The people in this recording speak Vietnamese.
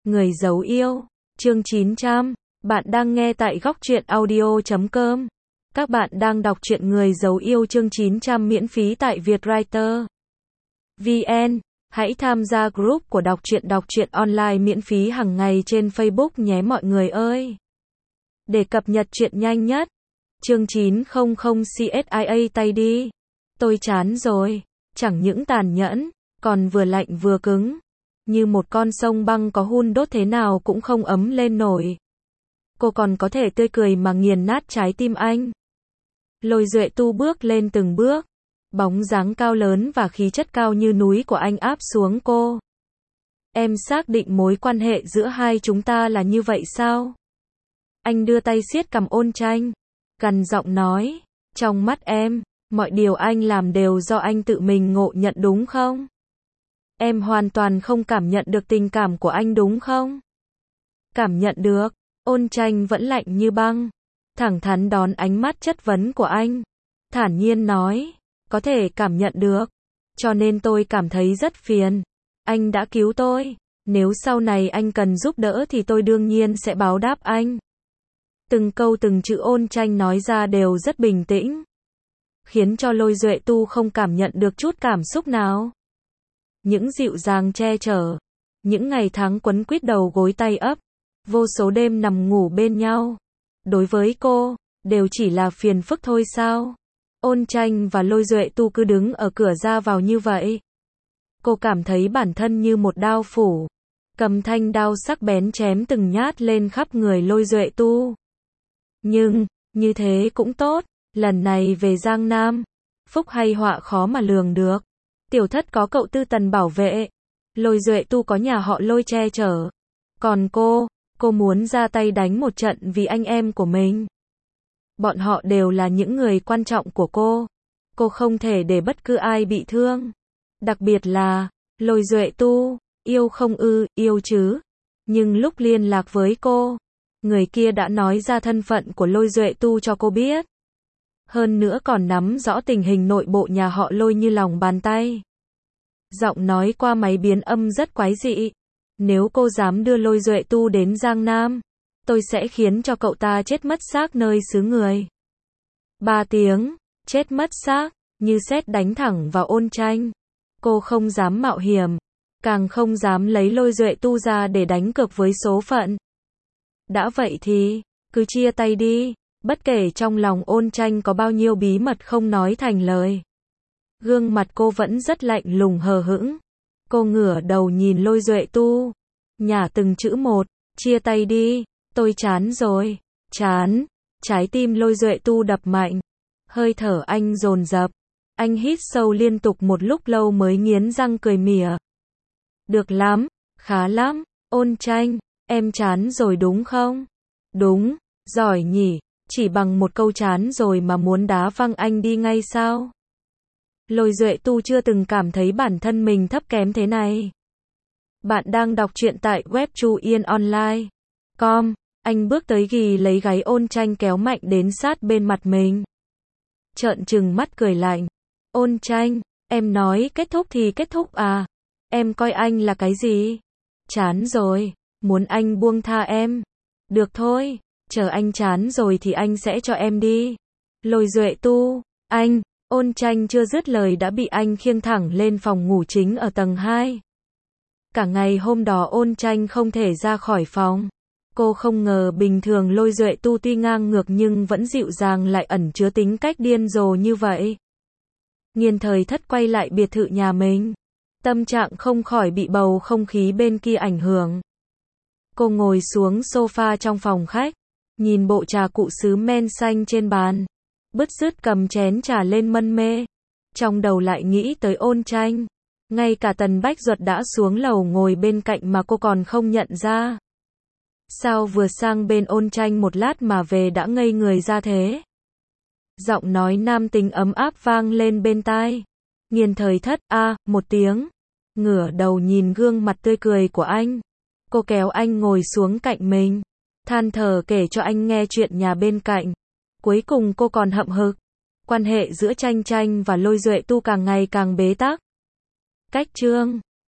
Người giấu yêu, chương 900, bạn đang nghe tại góc truyện audio.com. Các bạn đang đọc truyện Người giấu yêu chương 900 miễn phí tại Vietwriter VN. Hãy tham gia group của đọc truyện online miễn phí hàng ngày trên Facebook nhé mọi người ơi. Để cập nhật truyện nhanh nhất. Chương 900 CSIA tay đi. Tôi chán rồi, chẳng những tàn nhẫn, còn vừa lạnh vừa cứng. Như một con sông băng có hun đốt thế nào cũng không ấm lên nổi. Cô còn có thể tươi cười mà nghiền nát trái tim anh. Lôi Duệ Tu bước lên từng bước. Bóng dáng cao lớn và khí chất cao như núi của anh áp xuống cô. Em xác định mối quan hệ giữa hai chúng ta là như vậy sao? Anh đưa tay siết cằm Ôn Tranh, gằn giọng nói, trong mắt em, mọi điều anh làm đều do anh tự mình ngộ nhận đúng không? Em hoàn toàn không cảm nhận được tình cảm của anh đúng không? Cảm nhận được. Ôn Tranh vẫn lạnh như băng, thẳng thắn đón ánh mắt chất vấn của anh, thản nhiên nói, có thể cảm nhận được, cho nên tôi cảm thấy rất phiền. Anh đã cứu tôi, nếu sau này anh cần giúp đỡ thì tôi đương nhiên sẽ báo đáp anh. Từng câu từng chữ Ôn Tranh nói ra đều rất bình tĩnh, khiến cho Lôi Duệ Tu không cảm nhận được chút cảm xúc nào. Những dịu dàng che chở, những ngày tháng quấn quýt đầu gối tay ấp, vô số đêm nằm ngủ bên nhau, đối với cô, đều chỉ là phiền phức thôi sao? Ôn Tranh và Lôi Duệ Tu cứ đứng ở cửa ra vào như vậy. Cô cảm thấy bản thân như một đao phủ, cầm thanh đao sắc bén chém từng nhát lên khắp người Lôi Duệ Tu. Nhưng, như thế cũng tốt, lần này về Giang Nam, phúc hay họa khó mà lường được. Tiểu thất có cậu Tư Tần bảo vệ, Lôi Duệ Tu có nhà họ Lôi che chở. Còn cô muốn ra tay đánh một trận vì anh em của mình. Bọn họ đều là những người quan trọng của cô không thể để bất cứ ai bị thương. Đặc biệt là, Lôi Duệ Tu, yêu không ư, yêu chứ. Nhưng lúc liên lạc với cô, người kia đã nói ra thân phận của Lôi Duệ Tu cho cô biết. Hơn nữa còn nắm rõ tình hình nội bộ nhà họ Lôi như lòng bàn tay. Giọng nói qua máy biến âm rất quái dị. Nếu cô dám đưa Lôi Duệ Tu đến Giang Nam, tôi sẽ khiến cho cậu ta chết mất xác nơi xứ người. 3 tiếng, chết mất xác, như sét đánh thẳng vào Ôn Tranh. Cô không dám mạo hiểm, càng không dám lấy Lôi Duệ Tu ra để đánh cược với số phận. Đã vậy thì, cứ chia tay đi, bất kể trong lòng Ôn Tranh có bao nhiêu bí mật không nói thành lời. Gương mặt cô vẫn rất lạnh lùng hờ hững. Cô ngửa đầu nhìn Lôi Duệ Tu, nhả từng chữ một, chia tay đi, tôi chán rồi, chán. Trái tim Lôi Duệ Tu đập mạnh, hơi thở anh dồn dập, anh hít sâu liên tục một lúc lâu mới nghiến răng cười mỉa. Được lắm, khá lắm, Ôn Tranh, em chán rồi đúng không? Đúng, giỏi nhỉ, chỉ bằng một câu chán rồi mà muốn đá văng anh đi ngay sao? Lôi Duệ Tu chưa từng cảm thấy bản thân mình thấp kém thế này. Bạn đang đọc truyện tại web chuyenonline.com. Anh bước tới ghì lấy gáy Ôn Tranh kéo mạnh đến sát bên mặt mình. Trợn trừng mắt cười lạnh. Ôn Tranh, em nói kết thúc thì kết thúc à? Em coi anh là cái gì? Chán rồi, muốn anh buông tha em. Được thôi, chờ anh chán rồi thì anh sẽ cho em đi. Lôi Duệ Tu, anh. Ôn Tranh chưa dứt lời đã bị anh khiêng thẳng lên phòng ngủ chính ở tầng 2. Cả ngày hôm đó Ôn Tranh không thể ra khỏi phòng. Cô không ngờ bình thường Lôi Duệ Tu tuy ngang ngược nhưng vẫn dịu dàng lại ẩn chứa tính cách điên rồ như vậy. Nghiên Thời Thất quay lại biệt thự nhà mình. Tâm trạng không khỏi bị bầu không khí bên kia ảnh hưởng. Cô ngồi xuống sofa trong phòng khách, nhìn bộ trà cụ sứ men xanh trên bàn. Bứt rứt cầm chén trà lên mân mê. Trong đầu lại nghĩ tới Ôn Tranh. Ngay cả Tần Bách Duật đã xuống lầu ngồi bên cạnh mà cô còn không nhận ra. Sao vừa sang bên Ôn Tranh một lát mà về đã ngây người ra thế? Giọng nói nam tính ấm áp vang lên bên tai. Nghiên Thời Thất, một tiếng. Ngửa đầu nhìn gương mặt tươi cười của anh. Cô kéo anh ngồi xuống cạnh mình. Than thở kể cho anh nghe chuyện nhà bên cạnh. Cuối cùng cô còn hậm hực. Quan hệ giữa Tranh Tranh và Lôi Duệ Tu càng ngày càng bế tắc. Cách chương